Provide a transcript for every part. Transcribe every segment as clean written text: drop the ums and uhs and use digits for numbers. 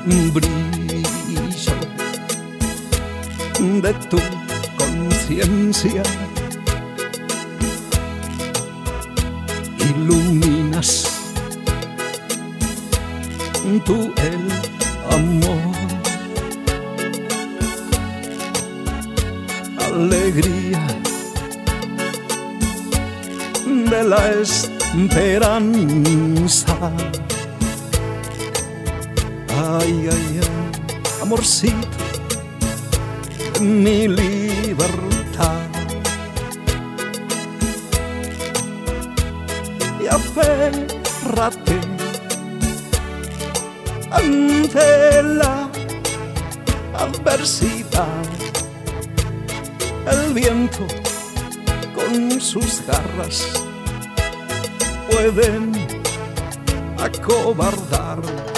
brillo de tu conciencia. Iluminas tú el amor, alegría de la esperanza. Ay, ay, ay, amorcito, mi libertad. Y aférrate ante la adversidad. El viento con sus garras pueden acobardar.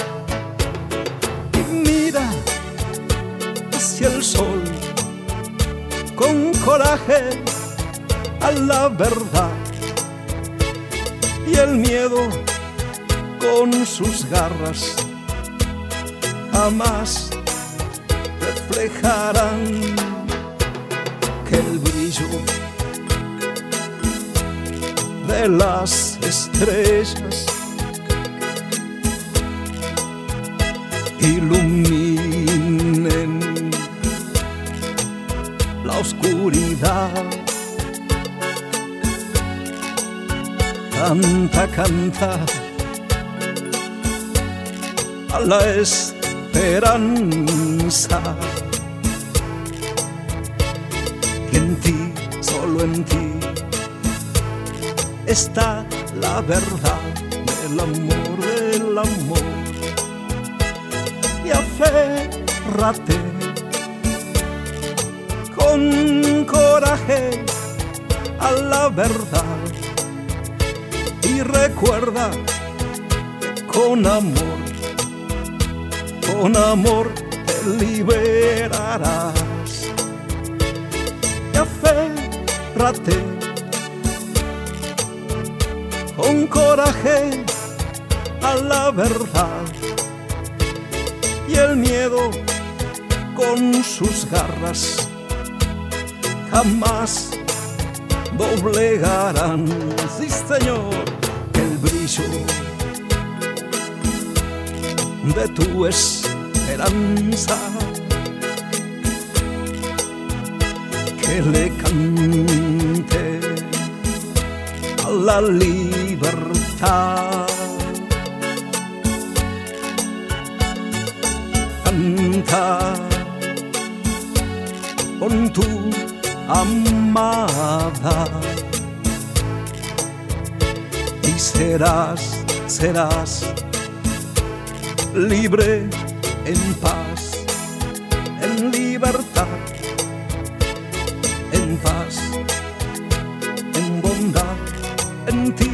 Y mira hacia el sol con coraje a la verdad. Y el miedo con sus garras jamás reflejarán que el brillo de las estrellas iluminen la oscuridad. Canta, canta a la esperanza. Y en ti, solo en ti, está la verdad del amor, del amor. Y aférrate con coraje a la verdad. Y recuerda que con amor te liberarás. Y aférrate con coraje a la verdad. Y el miedo con sus garras jamás doblegarán. Sí, Señor, el brillo de tu esperanza que le cante a la libertad. Canta con tu amada y serás libre en paz, en libertad, en paz, en bondad, en ti